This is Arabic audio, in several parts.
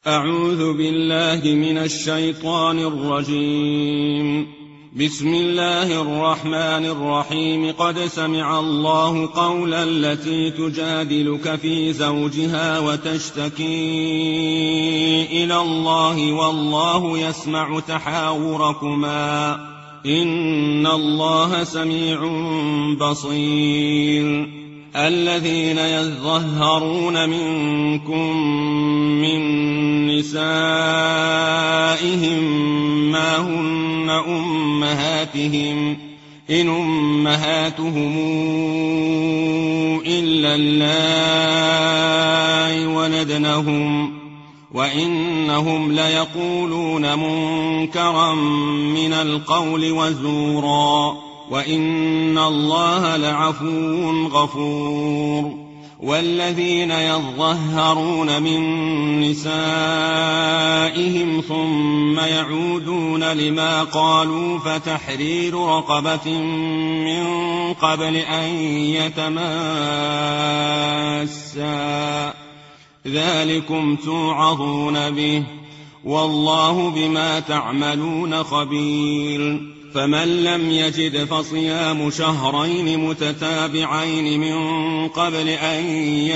أعوذ بالله من الشيطان الرجيم. بسم الله الرحمن الرحيم. قد سمع الله قولا التي تجادلك في زوجها وتشتكي إلى الله والله يسمع تحاوركما إن الله سميع بصير. الذين يظهرون منكم من نسائهم ما هن أمهاتهم إن أمهاتهم إلا اللائي ولدنهم وإنهم ليقولون منكرا من القول وزورا وإن الله لعفو غفور. والذين يظهرون من نسائهم ثم يعودون لما قالوا فتحرير رقبة من قبل أن يتماسا ذلكم توعظون به والله بما تعملون خبير. فمن لم يجد فصيام شهرين متتابعين من قبل أن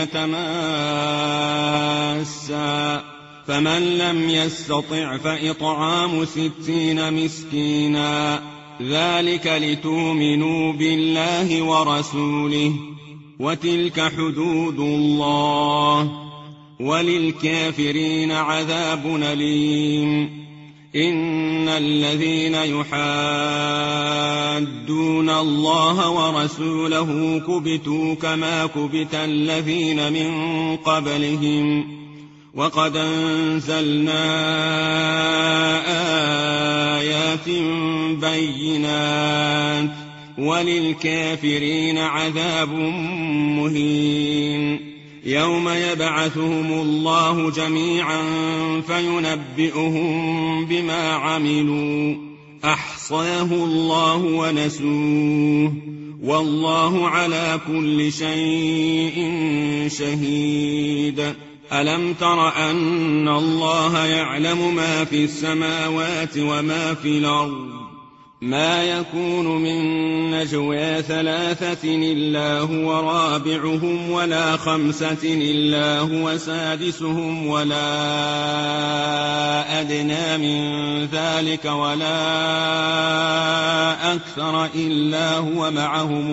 يتماسا فمن لم يستطع فإطعام 60 مسكينا ذلك لتؤمنوا بالله ورسوله وتلك حدود الله وللكافرين عذاب أليم. إن الذين يحادون الله ورسوله كبتوا كما كبت الذين من قبلهم وقد أنزلنا آيات بينات وللكافرين عذاب مهين. يوم يبعثهم الله جميعا فينبئهم بما عملوا أحصاه الله ونسوه والله على كل شيء شهيد. ألم تر أن الله يعلم ما في السماوات وما في الأرض ما يكون من نجوى 3 إلا هو رابعهم ولا 5 إلا هو سادسهم ولا أدنى من ذلك ولا أكثر إلا هو معهم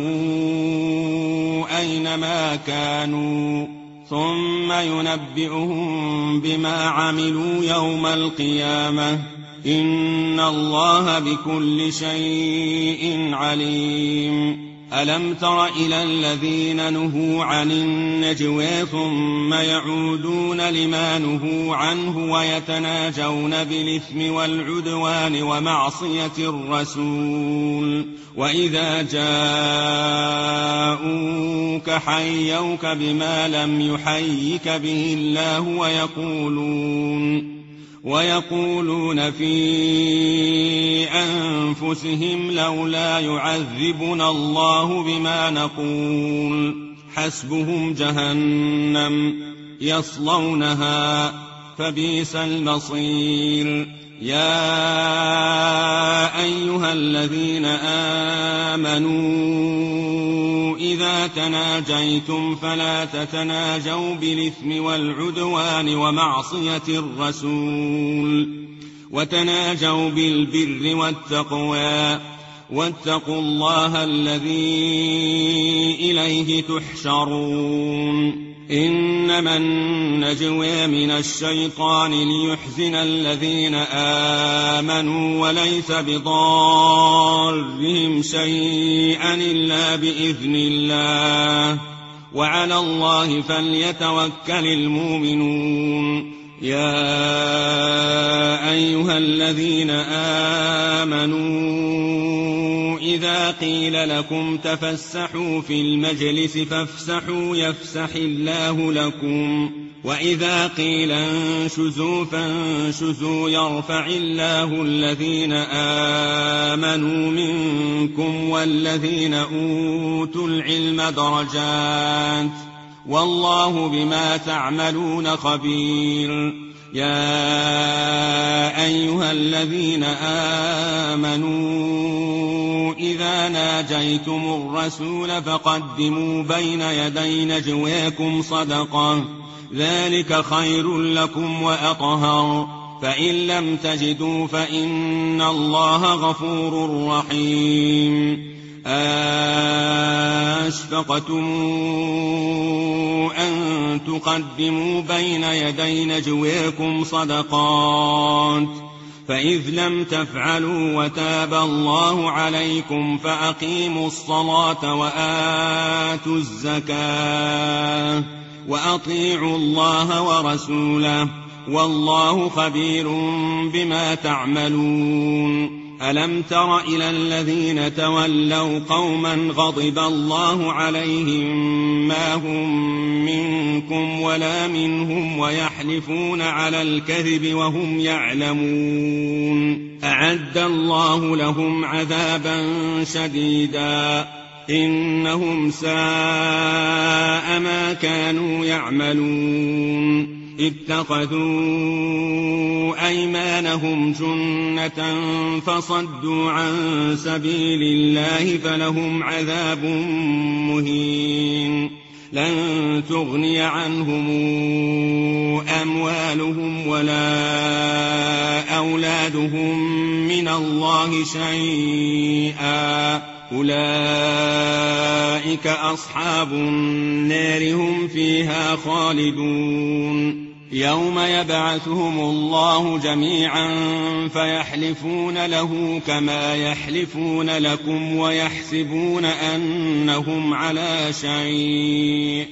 أينما كانوا ثم ينبئهم بما عملوا يوم القيامة إن الله بكل شيء عليم. ألم تر إلى الذين نهوا عن النجوى ثم يعودون لما نهوا عنه ويتناجون بالإثم والعدوان ومعصية الرسول وإذا جاءوك حيوك بما لم يحيك به الله ويقولون في أنفسهم لولا يعذبنا الله بما نقول حسبهم جهنم يصلونها فبئس المصير. يا أيها الذين آمنوا إذا تناجيتم فلا تتناجوا بالإثم والعدوان ومعصية الرسول وتناجوا بالبر والتقوى واتقوا الله الذي إليه تحشرون. إنما النجوى من الشيطان ليحزن الذين آمنوا وليس بضارهم شيئا إلا بإذن الله وعلى الله فليتوكل المؤمنون. يا أيها الذين آمنوا إذا قيل لكم تفسحوا في المجلس فافسحوا يفسح الله لكم وإذا قيل انشزوا فانشزوا يرفع الله الذين آمنوا منكم والذين أوتوا العلم درجات والله بما تعملون خبير. يا أيها الذين آمنوا إذا ناجيتم الرسول فقدموا بين يدي نجواكم صدقة، ذلك خير لكم وأطهر، فإن لم تجدوا فإن الله غفور رحيم. أشفقتم أن تقدموا بين يدي نجواكم صدقات، فإذ لم تفعلوا وتاب الله عليكم فأقيموا الصلاة وآتوا الزكاة وأطيعوا الله ورسوله، والله خبير بما تعملون. ألم تر إلى الذين تولوا قوما غضب الله عليهم ما هم منكم ولا منهم ويحلفون على الكذب وهم يعلمون، أعد الله لهم عذابا شديدا، إنهم ساء ما كانوا يعملون. اتخذوا أيمانهم جنة فصدوا عن سبيل الله فلهم عذاب مهين. لن تغني عنهم أموالهم ولا أولادهم من الله شيئا، أولئك أصحاب النار هم فيها خالدون. يوم يبعثهم الله جميعا فيحلفون له كما يحلفون لكم ويحسبون أنهم على شيء،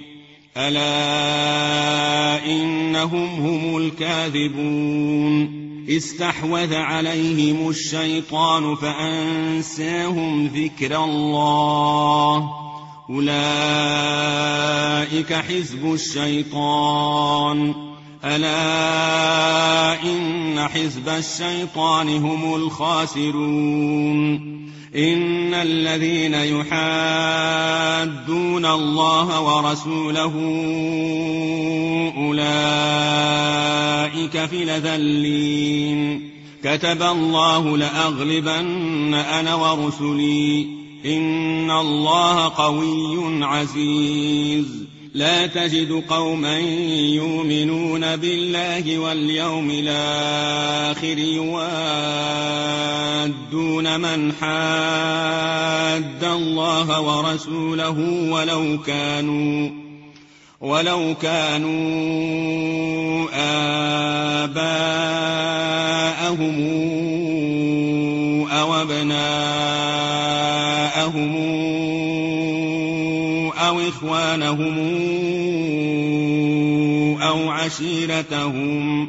ألا إنهم هم الكاذبون. استحوذ عليهم الشيطان فأنساهم ذكر الله، أولئك حزب الشيطان، ألا إن حزب الشيطان هم الخاسرون. إن الذين يحادون الله ورسوله أولئك في الأذلين. كتب الله لأغلبن أنا ورسلي، إن الله قوي عزيز. لا تجد قوما يؤمنون بالله واليوم الآخر يوادون من حاد الله ورسوله ولو كانوا آباءهم أو أبناءهم أو إخوانهم أو عشيرتهم،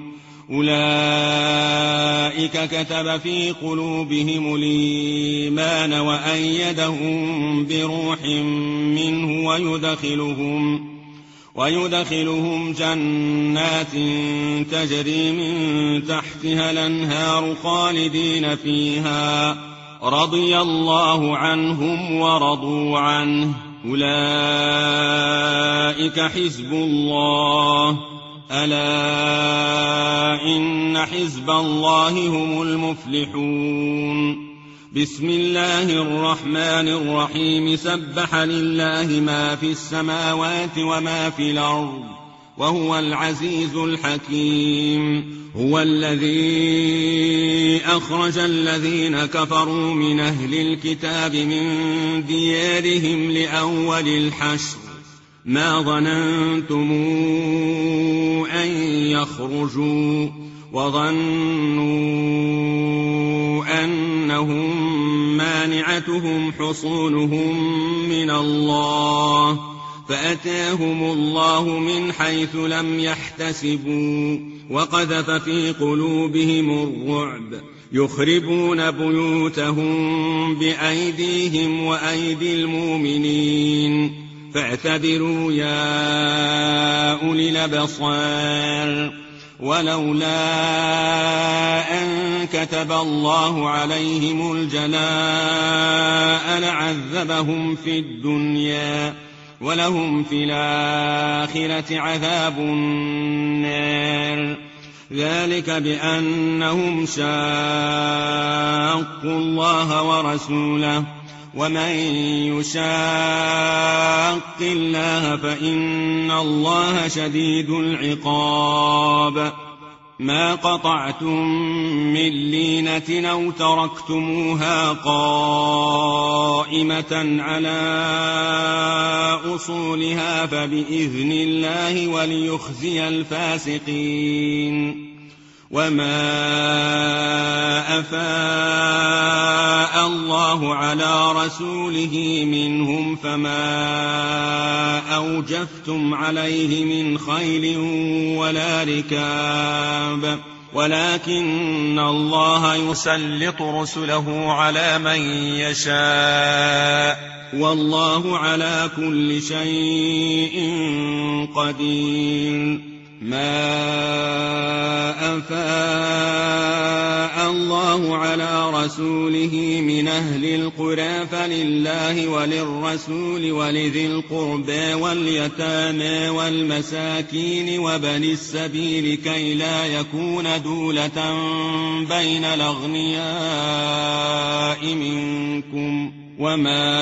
أولئك كتب في قلوبهم الإيمان وأيدهم بروح منه ويدخلهم جنات تجري من تحتها الأنهار خالدين فيها، رضي الله عنهم ورضوا عنه، أولئك حزب الله، ألا إن حزب الله هم المفلحون. بسم الله الرحمن الرحيم. سبح لله ما في السماوات وما في الأرض وهو العزيز الحكيم. هو الذي أخرج الذين كفروا من أهل الكتاب من ديارهم لأول الحشر، ما ظننتم أن يخرجوا، وظنوا أنهم مانعتهم حصونهم من الله، فأتاهم الله من حيث لم يحتسبوا، وقذف في قلوبهم الرعب، يخربون بيوتهم بأيديهم وأيدي المؤمنين، فاعتبروا يا أولي الأبصار. ولولا أن كتب الله عليهم الجلاء لعذبهم في الدنيا، ولهم في الآخرة عذاب النار. ذلك بأنهم شاقوا الله ورسوله، ومن يشاق الله فإن الله شديد العقاب. ما قطعتم من لينة أو تركتموها قائمة على أصولها فبإذن الله وليخزي الفاسقين. وما أفاء الله على رسوله منهم فما أوجفتم عليه من خيل ولا ركاب، ولكن الله يسلط رسله على من يشاء، والله على كل شيء قدير. ما أفاء الله على رسوله من أهل القرى فلله وللرسول ولذي القربى واليتامى والمساكين وبني السبيل كي لا يكون دولة بين الأغنياء منكم. وما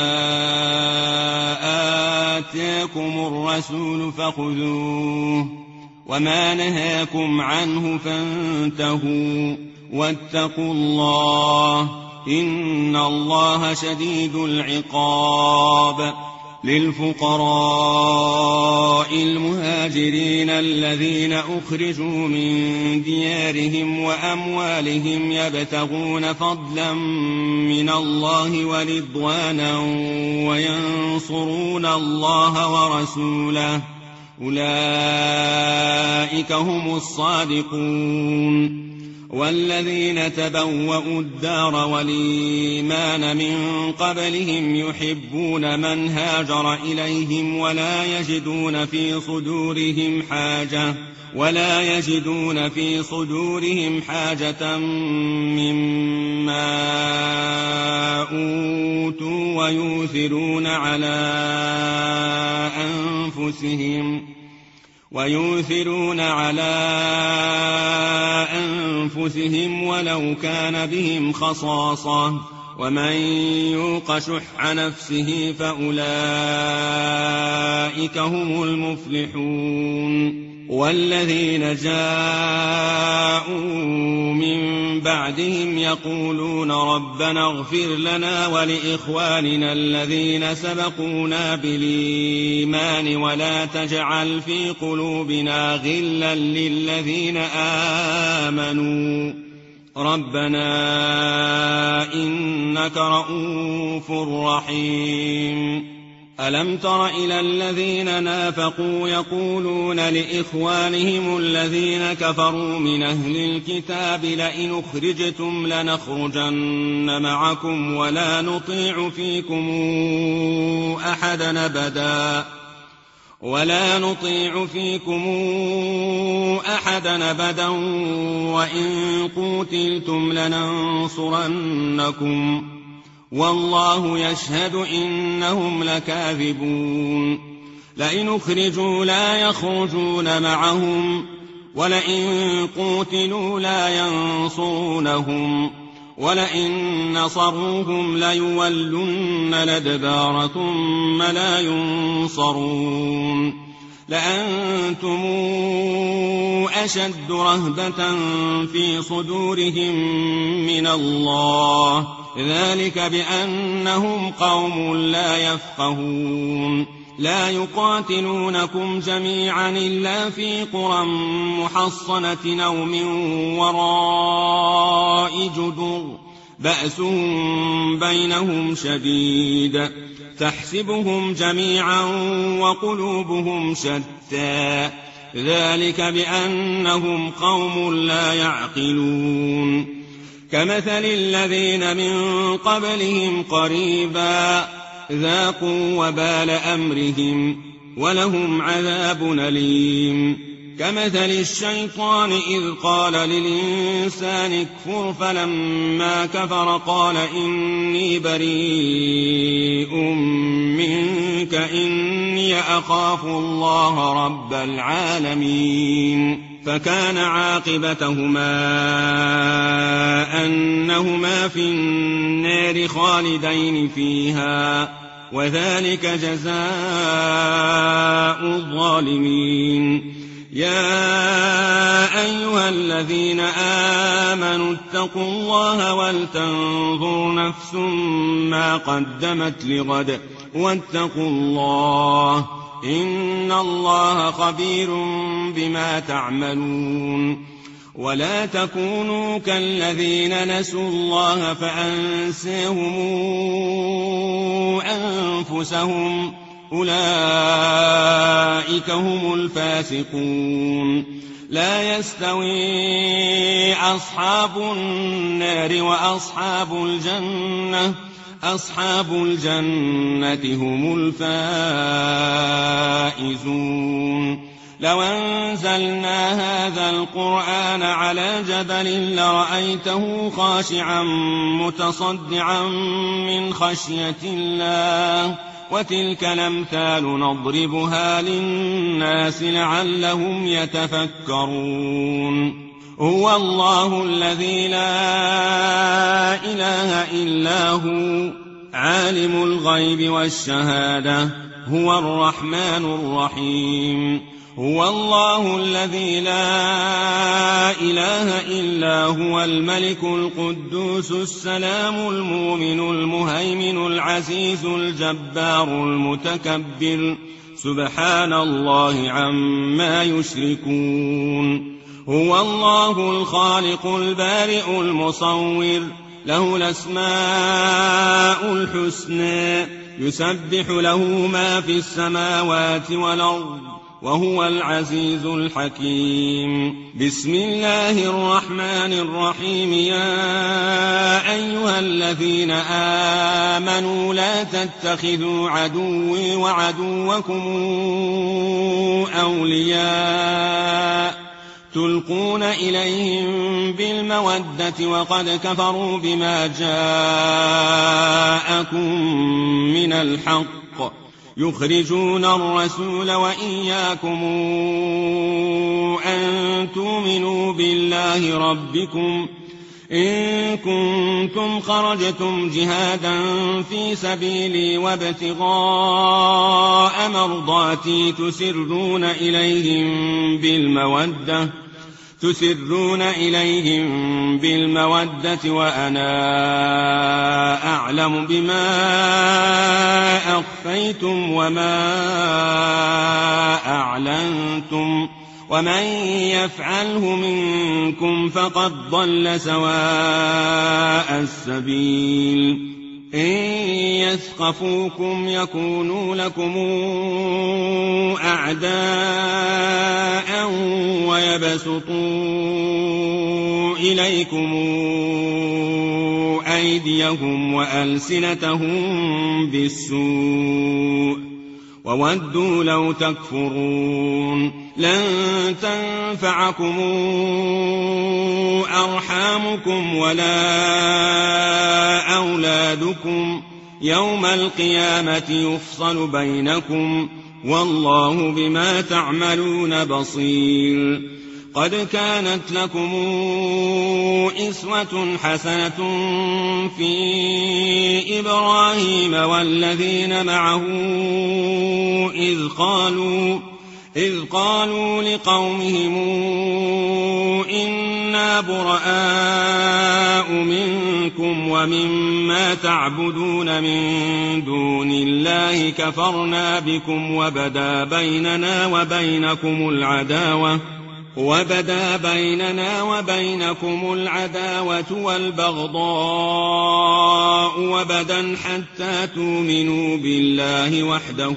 آتاكم الرسول فخذوه، وما نهاكم عنه فانتهوا، واتقوا الله إن الله شديد العقاب. للفقراء المهاجرين الذين أخرجوا من ديارهم وأموالهم يبتغون فضلا من الله ورضوانا وينصرون الله ورسوله، أولئك هم الصادقون. والذين تبوأوا الدار والإيمان من قبلهم يحبون من هاجر إليهم ولا يجدون في صدورهم حاجة مما أوتوا ويؤثرون على أنفسهم ولو كان بهم خصاصة، ومن يوق شح نفسه فأولئك هم المفلحون. والذين جاءوا من بعدهم يقولون ربنا اغفر لنا ولإخواننا الذين سبقونا بالإيمان ولا تجعل في قلوبنا غلا للذين آمنوا ربنا إنك رؤوف رحيم. ألم تر إلى الذين نافقوا يقولون لإخوانهم الذين كفروا من أهل الكتاب لئن أخرجتم لنخرجن معكم ولا نطيع فيكم أحدا أبدا وإن قوتلتم لننصرنكم والله يشهد إنهم لكاذبون. لئن أخرجوا لا يخرجون معهم ولئن قوتلوا لا ينصرونهم ولئن نصروهم ليولن الأدبار ثم لا ينصرون. لأنتم أشد رهبة في صدورهم من الله، ذلك بأنهم قوم لا يفقهون. لا يقاتلونكم جميعا إلا في قرى محصنة أو من وراء جدر بأسهم بينهم شديد تحسبهم جميعا وقلوبهم شتى، ذلك بأنهم قوم لا يعقلون. كمثل الذين من قبلهم قريبا ذاقوا وبال أمرهم ولهم عذاب أليم. كمثل الشيطان إذ قال للإنسان اكفر فلما كفر قال إني بريء منك إني أخاف الله رب العالمين فكان عاقبتهما أنهما في النار خالدين فيها وذلك جزاء الظالمين. يا أيها الذين آمنوا اتقوا الله ولتنظر نفس ما قدمت لغد واتقوا الله إن الله خبير بما تعملون. ولا تكونوا كالذين نسوا الله فأنساهم أنفسهم أولئك هم الفاسقون. لا يستوي أصحاب النار وأصحاب الجنة أصحاب الجنة هم الفائزون. لو أنزلنا هذا القرآن على جبل لرأيته خاشعا متصدعا من خشية الله وتلك الأمثال نضربها للناس لعلهم يتفكرون. هو الله الذي لا إله إلا هو عالم الغيب والشهادة هو الرحمن الرحيم. هو الله الذي لا إله إلا هو الملك القدوس السلام المؤمن المهيمن العزيز الجبار المتكبر سبحان الله عما يشركون. هو الله الخالق البارئ المصور له الأسماء الحسنى يسبح له ما في السماوات والأرض وهو العزيز الحكيم. بسم الله الرحمن الرحيم. يا أيها الذين آمنوا لا تتخذوا عدوي وعدوكم أولياء تلقون إليهم بالمودة وقد كفروا بما جاءكم من الحق يخرجون الرسول وإياكم أن تؤمنوا بالله ربكم إن كنتم خرجتم جهادا في سبيلي وابتغاء مرضاتي تسرون إليهم بالمودة وأنا أعلم بما أخفيتم وما أعلنتم ومن يفعله منكم فقد ضل سواء السبيل. إن يثقفوكم يكونوا لكم أعداء ويبسطوا إليكم أيديهم وألسنتهم بالسوء وودوا لو تكفرون. لن تنفعكم أرحامكم ولا أولادكم يوم القيامة يفصل بينكم والله بما تعملون بصير. قد كانت لكم إسوة حسنة في إبراهيم والذين معه إذ قالوا لقومهم إنا براء منكم ومما تعبدون من دون الله كفرنا بكم وبدا بيننا وبينكم العداوة والبغضاء وبدا حتى تؤمنوا بالله وحده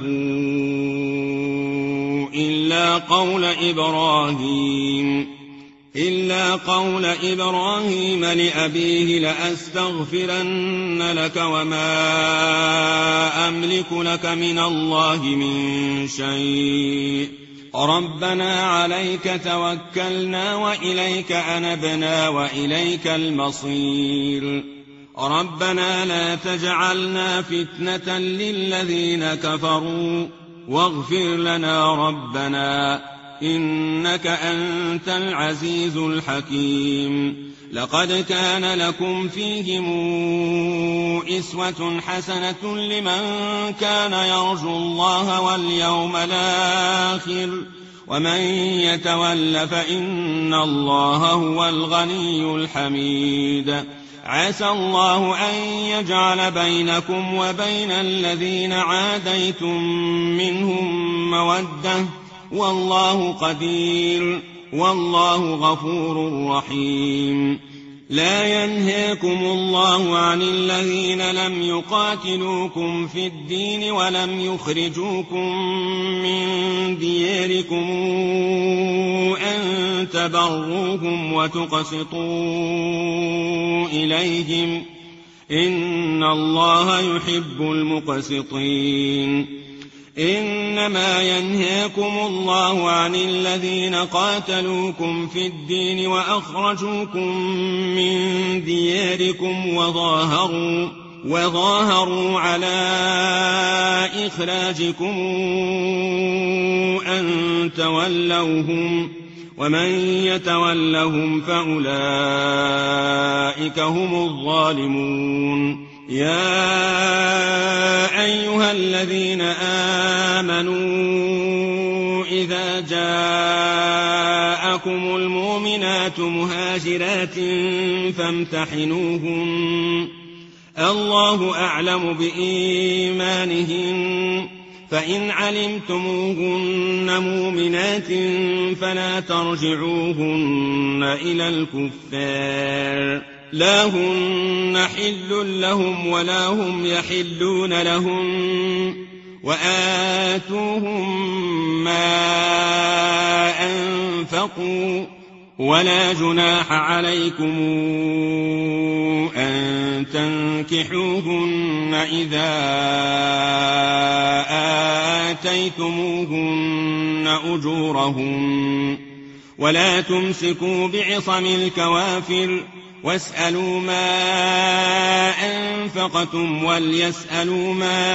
إلا قول إبراهيم لأبيه لأستغفرن لك وما أملك لك من الله من شيء ربنا عليك توكلنا وإليك أنبنا وإليك المصير ربنا لا تجعلنا فتنة للذين كفروا واغفر لنا ربنا إنك أنت العزيز الحكيم لقد كان لكم فيهم أسوة حسنة لمن كان يرجو الله واليوم الآخر ومن يتول فإن الله هو الغني الحميد عسى الله أن يجعل بينكم وبين الذين عاديتم منهم مودة والله قدير والله غفور رحيم لا ينهاكم الله عن الذين لم يقاتلوكم في الدين ولم يخرجوكم من دياركم أن تبروهم وتقسطوا إليهم إن الله يحب المقسطين إنما ينهاكم الله عن الذين قاتلوكم في الدين وأخرجوكم من دياركم وظاهروا على إخراجكم أن تولوهم ومن يتولهم فأولئك هم الظالمون يا أيها الذين آمنوا إذا جاءكم المؤمنات مهاجرات فامتحنوهن الله أعلم بإيمانهن فإن علمتموهن مؤمنات فلا ترجعوهن إلى الكفار لا هن حل لهم ولا هم يحلون لهم وآتوهم ما أنفقوا ولا جناح عليكم أن تنكحوهن إذا آتيتموهن أجورهن ولا تمسكوا بعصم الكوافر واسألوا ما أنفقتم وليسألوا ما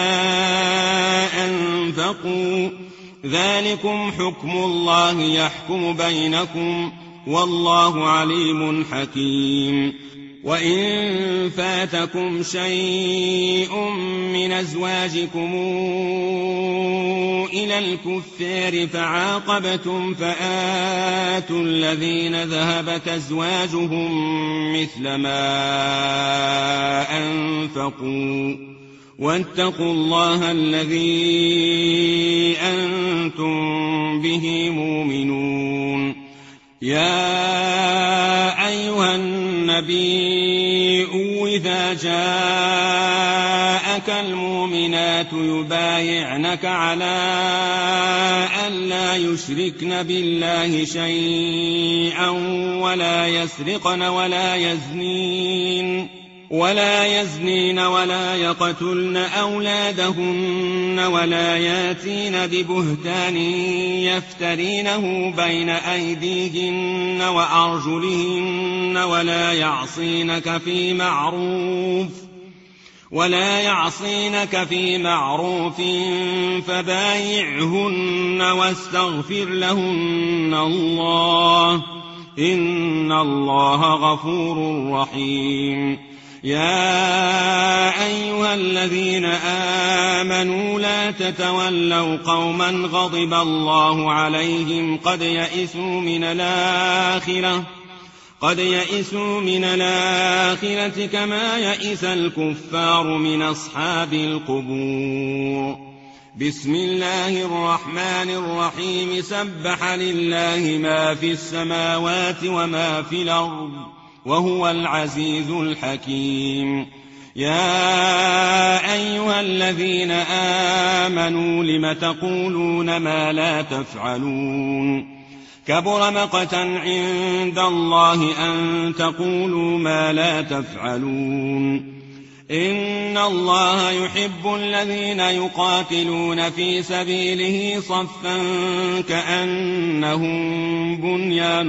أنفقوا ذلكم حكم الله يحكم بينكم والله عليم حكيم وإن فاتكم شيء من أزواجكم إلى الكفار فعاقبتم فآتوا الذين ذهبت أزواجهم مثل ما أنفقوا واتقوا الله الذي أنتم به مؤمنون يا أيها النبي إذا جاءك المؤمنات يبايعنك على أن لا يشركن بالله شيئا ولا يسرقن ولا يزنين ولا يقتلن أولادهن ولا ياتين ببهتان يفترينه بين أيديهن وأرجلهن ولا يعصينك في معروف فبايعهن واستغفر لهن الله إن الله غفور رحيم يا أيها الذين آمنوا لا تتولوا قوما غضب الله عليهم قد يئسوا من الآخرة كما يئس الكفار من أصحاب القبور بسم الله الرحمن الرحيم سبح لله ما في السماوات وما في الأرض وهو العزيز الحكيم يا أيها الذين آمنوا لم تقولون ما لا تفعلون كبر مقتا عند الله أن تقولوا ما لا تفعلون إن الله يحب الذين يقاتلون في سبيله صفا كأنهم بنيان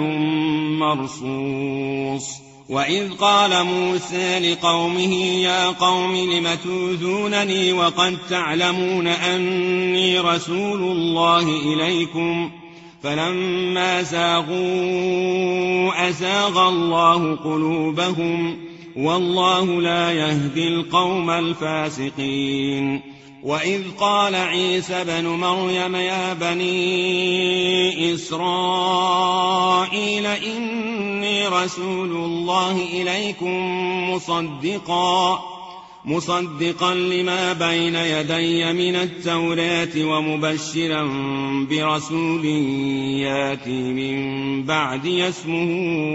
مرصوص. وإذ قال موسى لقومه يا قوم لم تؤذونني وقد تعلمون أني رسول الله إليكم فلما زاغوا أزاغ الله قلوبهم والله لا يهدي القوم الفاسقين. وإذ قال عيسى بن مريم يا بني إسرائيل إني رسول الله إليكم مصدقا لما بين يدي من التوراة ومبشرا برسول ياتي من بعدي اسمه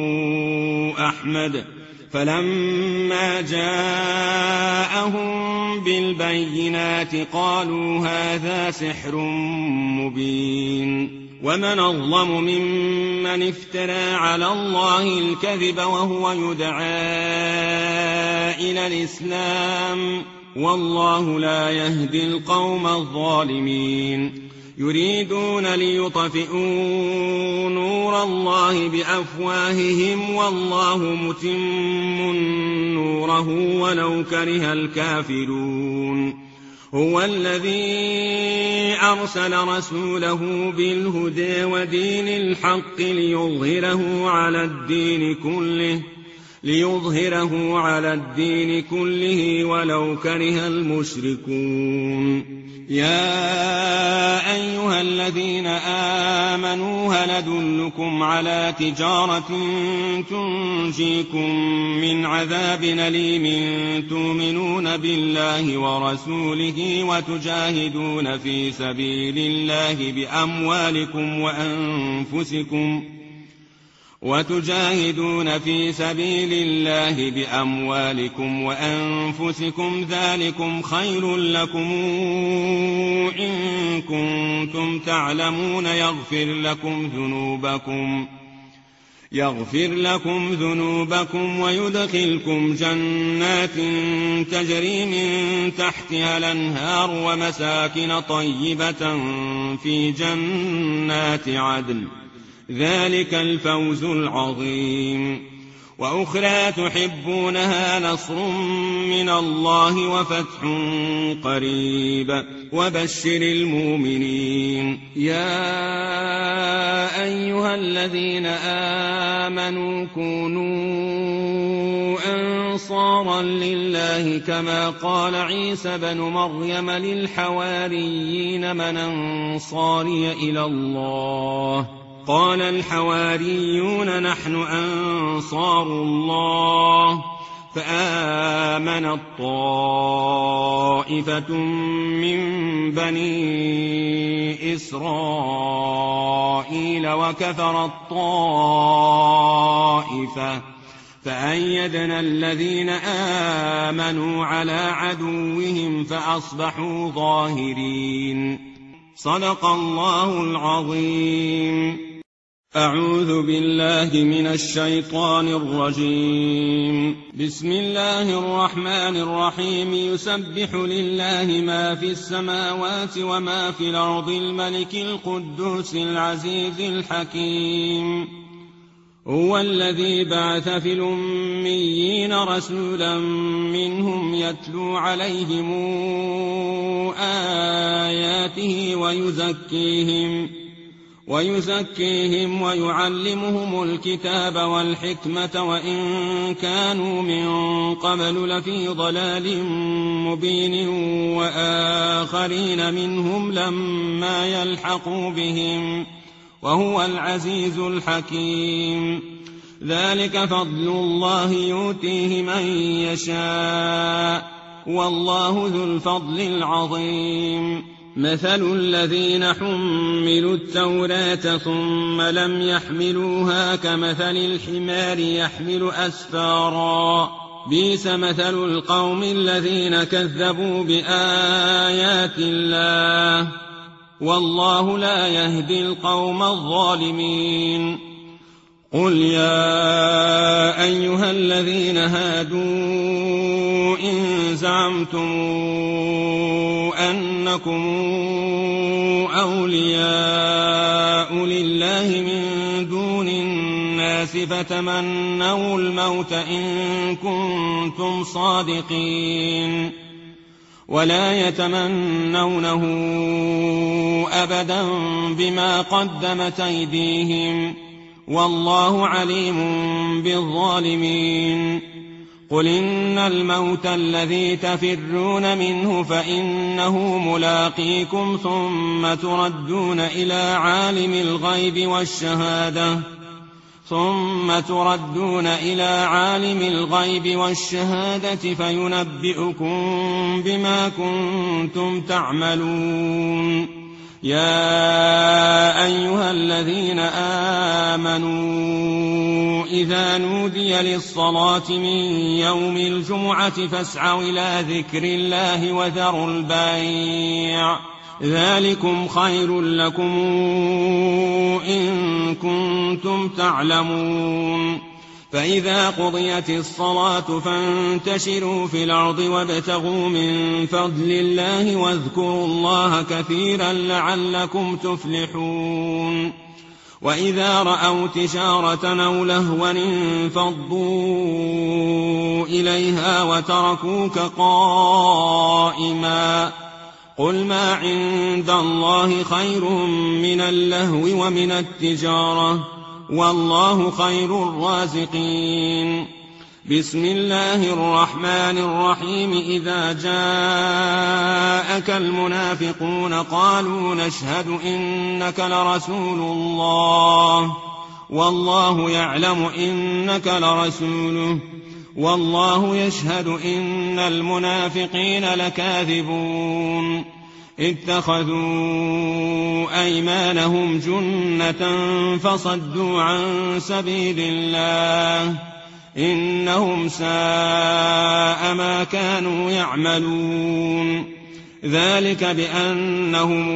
أحمد. فلما جاءهم بالبينات قالوا هذا سحر مبين. ومن أظلم ممن افترى على الله الكذب وهو يدعى إلى الإسلام والله لا يهدي القوم الظالمين. يريدون ليطفئوا نور الله بأفواههم والله متم نوره ولو كره الكافرون. هو الذي أرسل رسوله بالهدى ودين الحق ليظهره على الدين كله ولو كره المشركون. يا أيها الذين آمنوا هل أدلكم على تجارة تنجيكم من عذاب أليم تؤمنون بالله ورسوله وتجاهدون في سبيل الله بأموالكم وأنفسكم ذلكم خير لكم إن كنتم تعلمون يغفر لكم ذنوبكم ويدخلكم جنات تجري من تحتها الأنهار ومساكن طيبة في جنات عدن ذلك الفوز العظيم. وأخرى تحبونها نصر من الله وفتح قريب وبشر المؤمنين. يا أيها الذين آمنوا كونوا أنصارا لله كما قال عيسى بن مريم للحواريين من أنصاري إلى الله قال الحواريون نحن أنصار الله فآمنت طائفة من بني إسرائيل وكفرت طائفة فأيدنا الذين آمنوا على عدوهم فأصبحوا ظاهرين. صدق الله العظيم. أعوذ بالله من الشيطان الرجيم. بسم الله الرحمن الرحيم. يسبح لله ما في السماوات وما في الأرض الملك القدوس العزيز الحكيم. هو الذي بعث في الأميين رسولا منهم يتلو عليهم آياته ويزكيهم ويعلمهم الكتاب والحكمة وإن كانوا من قبل لفي ضلال مبين وآخرين منهم لما يلحقوا بهم وهو العزيز الحكيم. ذلك فضل الله يؤتيه من يشاء والله ذو الفضل العظيم. مثل الذين حملوا التوراة ثم لم يحملوها كمثل الحمار يحمل أسفارا بئس مثل القوم الذين كذبوا بآيات الله والله لا يهدي القوم الظالمين. قل يا أيها الذين هادوا إن زعمتم أنكم أولياء لله من دون الناس فتمنوا الموت إن كنتم صادقين ولا يتمنونه أبدا بما قدمت أيديهم والله عليم بالظالمين. قل إن الموت الذي تفرون منه فإنه ملاقيكم ثم تردون إلى عالم الغيب والشهادة فينبئكم بما كنتم تعملون. يا أيها الذين آمنوا إذا نودي للصلاة من يوم الجمعة فاسعوا إلى ذكر الله وذروا البيع ذلكم خير لكم إن كنتم تعلمون. فإذا قضيت الصلاة فانتشروا في الأرض وابتغوا من فضل الله واذكروا الله كثيرا لعلكم تفلحون. وإذا رأوا تجارة أو لهوا انفضوا إليها وتركوك قائما قل ما عند الله خير من اللهو ومن التجارة والله خير الرازقين. بسم الله الرحمن الرحيم. إذا جاءك المنافقون قالوا نشهد إنك لرسول الله والله يعلم إنك لرسوله والله يشهد إن المنافقين لكاذبون. اتخذوا أيمانهم جنة فصدوا عن سبيل الله إنهم ساء ما كانوا يعملون. ذلك بأنهم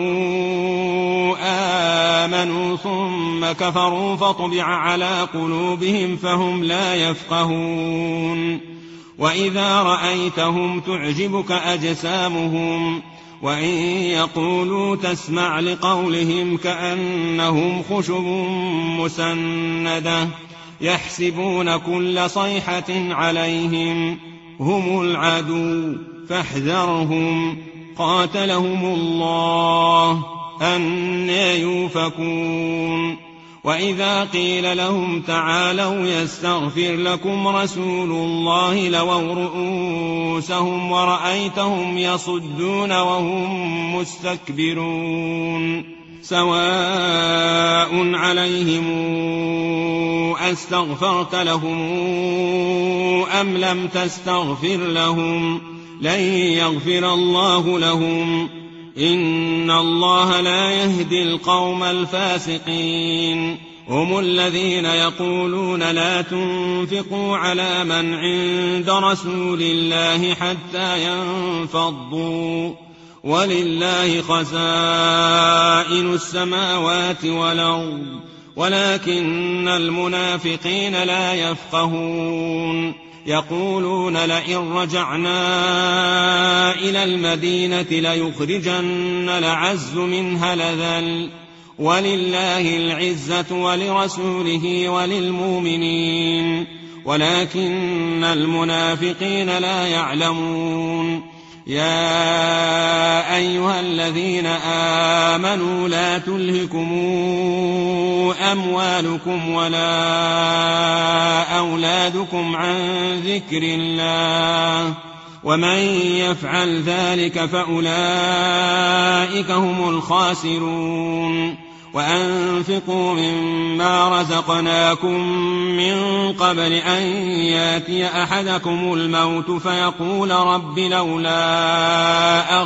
آمنوا ثم كفروا فطبع على قلوبهم فهم لا يفقهون. وإذا رأيتهم تعجبك أجسامهم وإن يقولوا تسمع لقولهم كأنهم خشب مسندة يحسبون كل صيحة عليهم هم العدو فاحذرهم قاتلهم الله أنى يؤفكون. وإذا قيل لهم تعالوا يستغفر لكم رسول الله لووا رؤوسهم ورأيتهم يصدون وهم مستكبرون. سواء عليهم أستغفرت لهم أم لم تستغفر لهم لن يغفر الله لهم إن الله لا يهدي القوم الفاسقين. هم الذين يقولون لا تنفقوا على من عند رسول الله حتى ينفضوا ولله خزائن السماوات والأرض ولكن المنافقين لا يفقهون. يقولون لئن رجعنا إلى المدينة ليخرجن الأعز منها الأذل ولله العزة ولرسوله وللمؤمنين ولكن المنافقين لا يعلمون. يا أيها الذين آمنوا لا تلهكم أموالكم ولا أولادكم عن ذكر الله ومن يفعل ذلك فأولئك هم الخاسرون. وأنفقوا مما رزقناكم من قبل أن ياتي أحدكم الموت فيقول رب لولا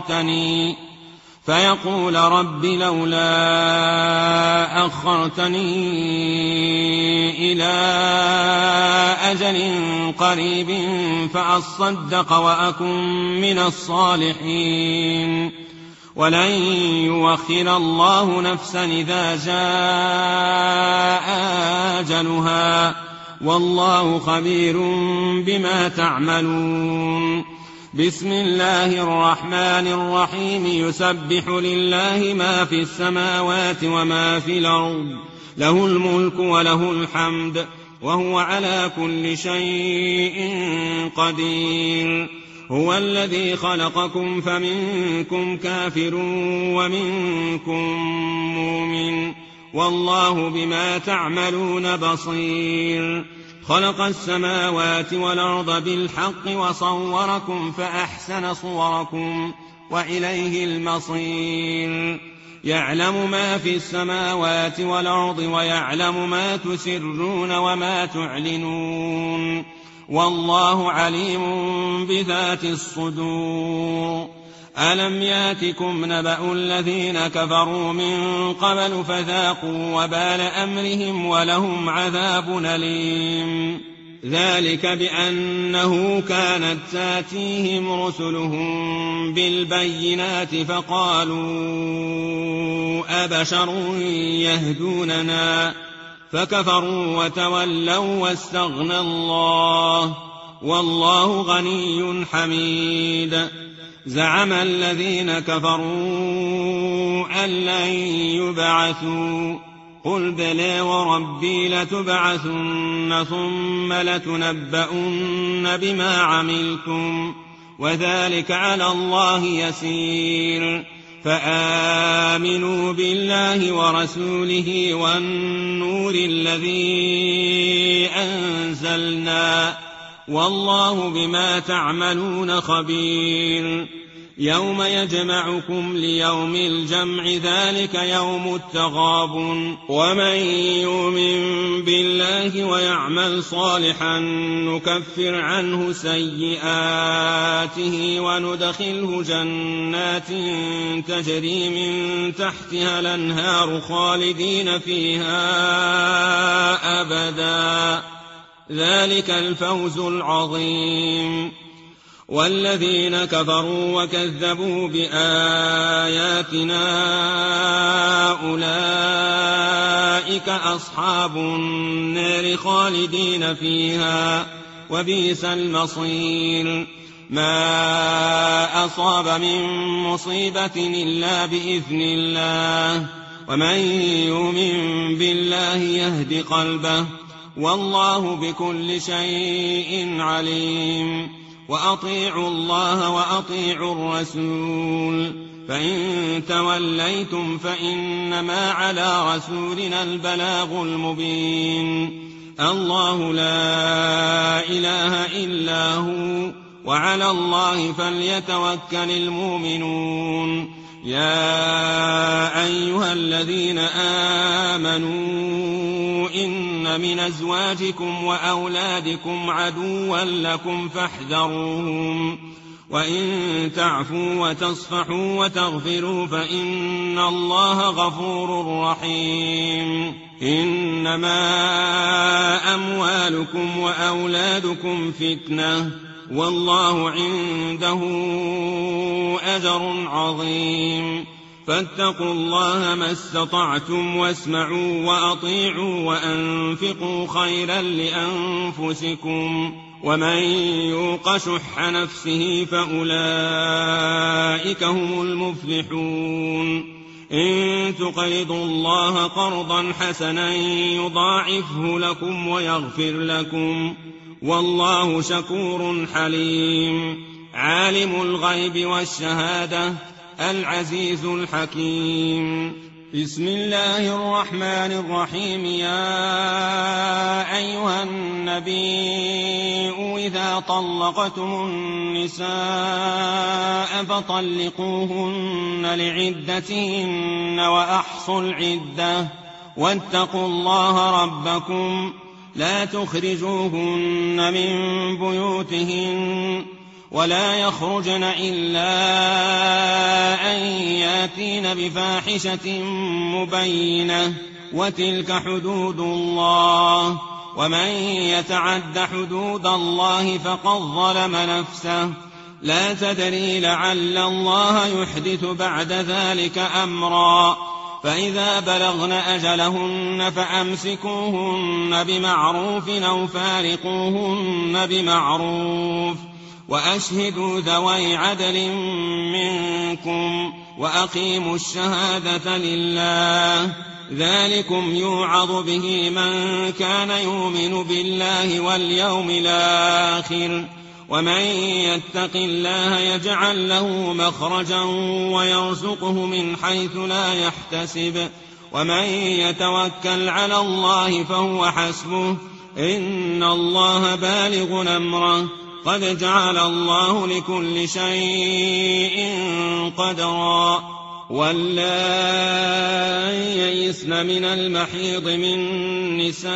أخرتني إلى أجل قريب فأصدق وأكن من الصالحين ولن يؤخر الله نفسا إذا جاء أجلها والله خبير بما تعملون. بسم الله الرحمن الرحيم يسبح لله ما في السماوات وما في الأرض له الملك وله الحمد وهو على كل شيء قدير هو الذي خلقكم فمنكم كافر ومنكم مؤمن والله بما تعملون بصير خلق السماوات والأرض بالحق وصوركم فأحسن صوركم وإليه المصير يعلم ما في السماوات والأرض ويعلم ما تسرون وما تعلنون والله عليم بذات الصدور ألم ياتكم نبأ الذين كفروا من قبل فذاقوا وبال أمرهم ولهم عذاب أليم ذلك بأنه كانت تاتيهم رسلهم بالبينات فقالوا أبشر يهدوننا فكفروا وتولوا واستغنى الله والله غني حميد زعم الذين كفروا أن لن يبعثوا قل بلى وربي لتبعثن ثم لتنبؤن بما عملتم وذلك على الله يسير فآمنوا بالله ورسوله والنور الذي أنزلنا والله بما تعملون خبير يوم يجمعكم ليوم الجمع ذلك يوم التغابن ومن يؤمن بالله ويعمل صالحا نكفر عنه سيئاته وندخله جنات تجري من تحتها الأنهار خالدين فيها أبدا ذلك الفوز العظيم والذين كفروا وكذبوا بآياتنا أولئك أصحاب النار خالدين فيها وبئس المصير ما أصاب من مصيبة إلا بإذن الله ومن يؤمن بالله يهد قلبه والله بكل شيء عليم وأطيعوا الله وأطيعوا الرسول فإن توليتم فإنما على رسولنا البلاغ المبين الله لا إله إلا هو وعلى الله فليتوكل المؤمنون يا أيها الذين آمنوا إن من أزواجكم وأولادكم عدوا لكم فاحذروهم وإن تعفوا وتصفحوا وتغفروا فإن الله غفور رحيم إنما أموالكم وأولادكم فتنة والله عنده أجر عظيم فاتقوا الله ما استطعتم واسمعوا وأطيعوا وأنفقوا خيرا لأنفسكم ومن يوق شح نفسه فأولئك هم المفلحون إن تقرضوا الله قرضا حسنا يضاعفه لكم ويغفر لكم والله شكور حليم عالم الغيب والشهادة العزيز الحكيم بسم الله الرحمن الرحيم يا أيها النبي إذا طلقتم النساء فطلقوهن لعدتهن وأحصوا العدة واتقوا الله ربكم لا تخرجوهن من بيوتهن ولا يخرجن إلا أن ياتين بفاحشة مبينة وتلك حدود الله ومن يتعد حدود الله فقد ظلم نفسه لا تدري لعل الله يحدث بعد ذلك أمرا فإذا بلغن أجلهن فأمسكوهن بمعروف أو فارقوهن بمعروف وأشهدوا ذوي عدل منكم وأقيموا الشهادة لله ذلكم يوعظ به من كان يؤمن بالله واليوم الآخر ومن يتق الله يجعل له مخرجا ويرزقه من حيث لا يحتسب ومن يتوكل على الله فهو حسبه إن الله بالغ أمره قد جعل الله لكل شيء قدرا واللائي يئسن من المحيض من نسائكم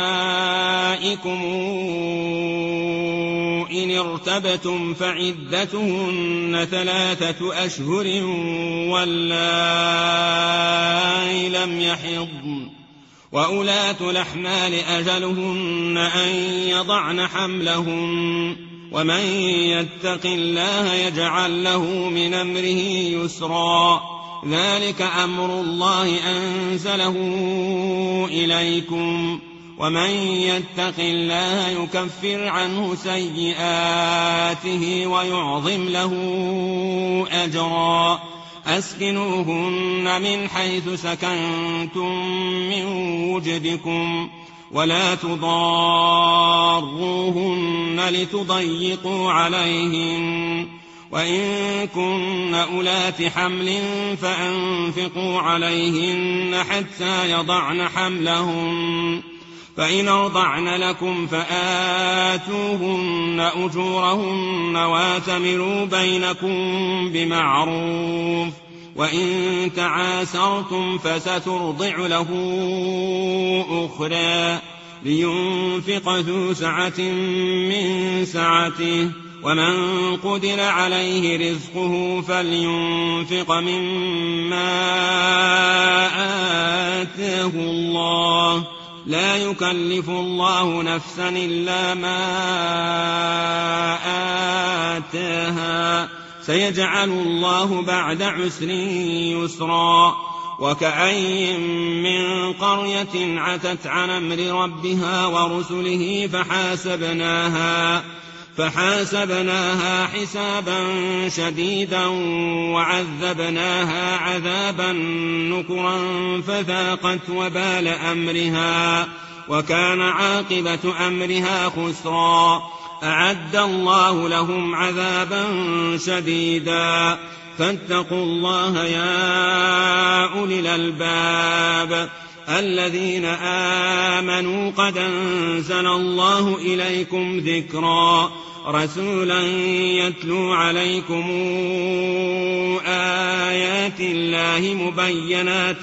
إن ارتبتم فعدتهن 3 أشهر واللائي لم يحضن وأولاة الأحمال أجلهن أن يضعن حملهن ومن يتق الله يجعل له من أمره يسرا ذلك أمر الله أنزله إليكم ومن يتق الله يكفر عنه سيئاته ويعظم له أجرا أسكنوهن من حيث سكنتم من وجدكم ولا تضاروهن لتضيقوا عليهن وإن كن أولات حمل فأنفقوا عليهن حتى يضعن حملهن فإن أرضعن لكم فآتوهن أجورهن واتمروا بينكم بمعروف وإن تعاسرتم فسترضع له أخرى لينفق ذو سعة من سعته ومن قدر عليه رزقه فلينفق مما آتاه الله لا يكلف الله نفسا إلا ما آتاها سيجعل الله بعد عسر يسرا وكأين من قرية عتت عن أمر ربها ورسله فحاسبناها حسابا شديدا وعذبناها عذابا نكرا فذاقت وبال أمرها وكان عاقبة أمرها خسرا أعد الله لهم عذابا شديدا فاتقوا الله يا أولي الألباب الذين آمنوا قد أنزل الله إليكم ذكرا رسولا يتلو عليكم آيات الله مبينات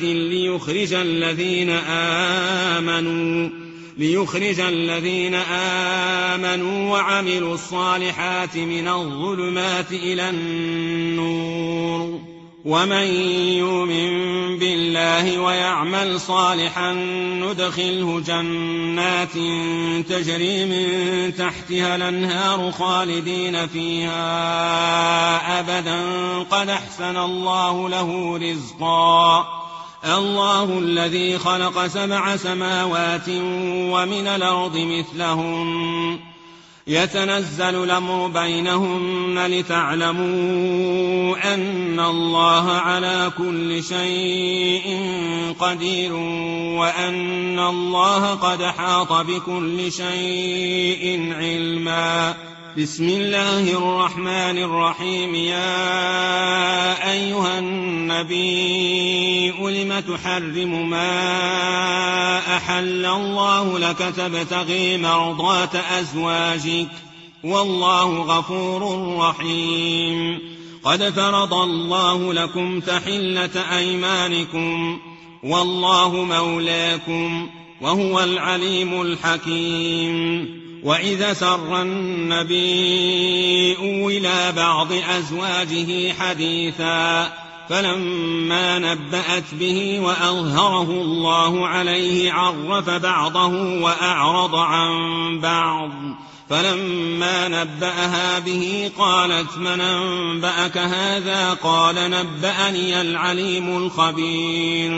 ليخرج الذين آمنوا وعملوا الصالحات من الظلمات إلى النور ومن يؤمن بالله ويعمل صالحا ندخله جنات تجري من تحتها الأنهار خالدين فيها أبدا قد أحسن الله له رزقا الله الذي خلق 7 سماوات ومن الأرض مثلهن يتنزل الأمر بينهن لتعلموا أن الله على كل شيء قدير وأن الله قد حاط بكل شيء علما بسم الله الرحمن الرحيم يا أيها النبي لم تحرم ما أحل الله لك تبتغي مرضات أزواجك والله غفور رحيم قد فرض الله لكم تحلة أيمانكم والله مولاكم وهو العليم الحكيم وإذا سر النبي إلى بعض أزواجه حديثا فلما نبأت به وأظهره الله عليه عرف بعضه وأعرض عن بعض فلما نبأها به قالت من أنبأك هذا قال نبأني العليم الخبير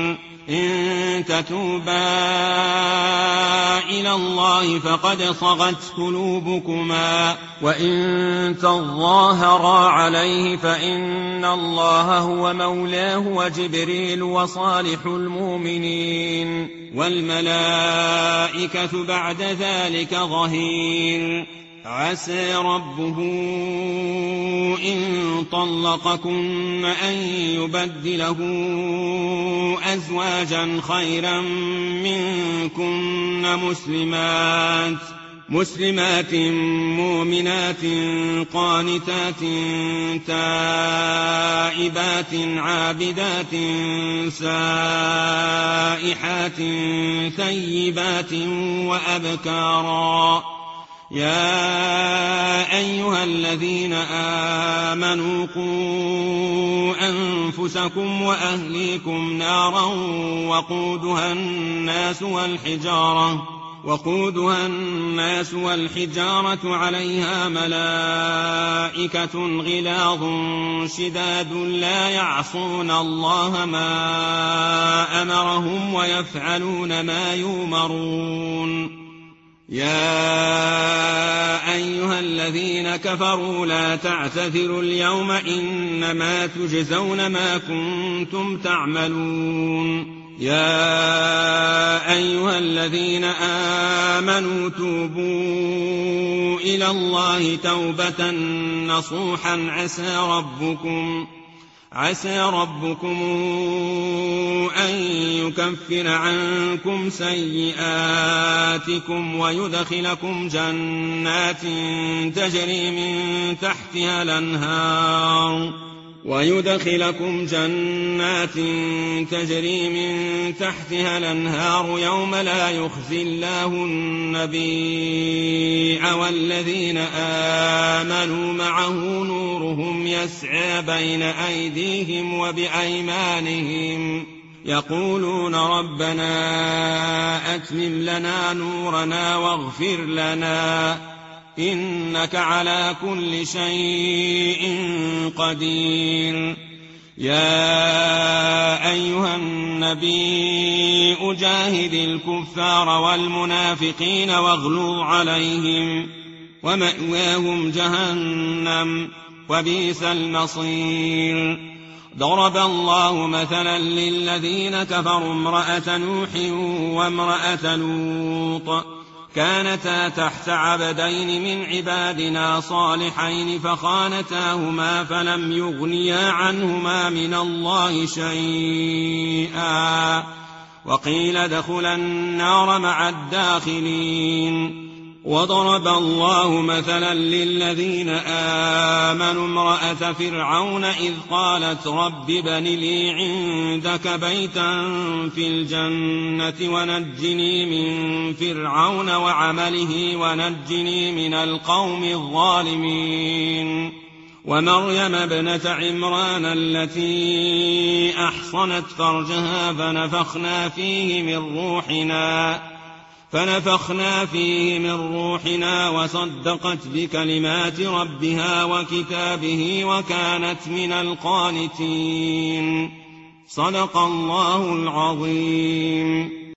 إن تتوبا إلى الله فقد صغت قلوبكما وإن تظاهرا عليه فإن الله هو مولاه وجبريل وصالح المؤمنين والملائكة بعد ذلك ظهير عسى ربه إن طلقكن أن يبدله أزواجا خيرا منكن مسلمات مؤمنات قانتات تائبات عابدات سائحات ثيبات وأبكارا يا أيها الذين آمنوا قوا أنفسكم وأهليكم نارا وقودها الناس والحجارة عليها ملائكة غلاظ شداد لا يعصون الله ما أمرهم ويفعلون ما يؤمرون يا أيها الذين كفروا لا تعتذروا اليوم إنما تجزون ما كنتم تعملون يا أيها الذين آمنوا توبوا إلى الله توبة نصوحا عسى ربكم أن يكفر عنكم سيئاتكم ويدخلكم جنات تجري من تحتها الأنهار يوم لا يخزي الله النبي والذين آمنوا معه نورهم يسعى بين أيديهم وبأيمانهم يقولون ربنا أتمم لنا نورنا واغفر لنا إنك على كل شيء قدير يا أيها النبي أجاهد الكفار والمنافقين واغلظ عليهم ومأواهم جهنم وبئس المصير ضرب الله مثلا للذين كفروا امرأة نوح وامرأة لوط كانتا تحت عبدين من عبادنا صالحين فخانتاهما فلم يغنيا عنهما من الله شيئا وقيل ادخلا النار مع الداخلين وضرب الله مثلا للذين آمنوا امرأة فرعون إذ قالت رب ابن لي عندك بيتا في الجنة ونجني من فرعون وعمله ونجني من القوم الظالمين ومريم ابنة عمران التي أحصنت فرجها فنفخنا فيه من روحنا وصدقت بكلمات ربها وكتابه وكانت من القانتين صدق الله العظيم.